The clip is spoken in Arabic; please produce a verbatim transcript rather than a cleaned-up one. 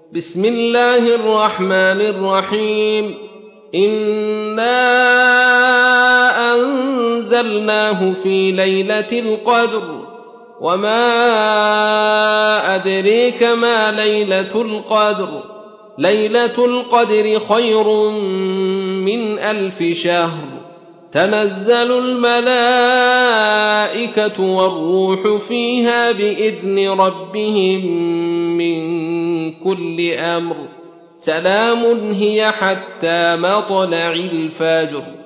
بسم الله الرحمن الرحيم إنا أنزلناه في ليلة القدر وما أدريك ما ليلة القدر ليلة القدر خير من ألف شهر تنزل الملائكة والروح فيها بإذن ربهم من كل أمر سلام هي حتى مطلع الفجر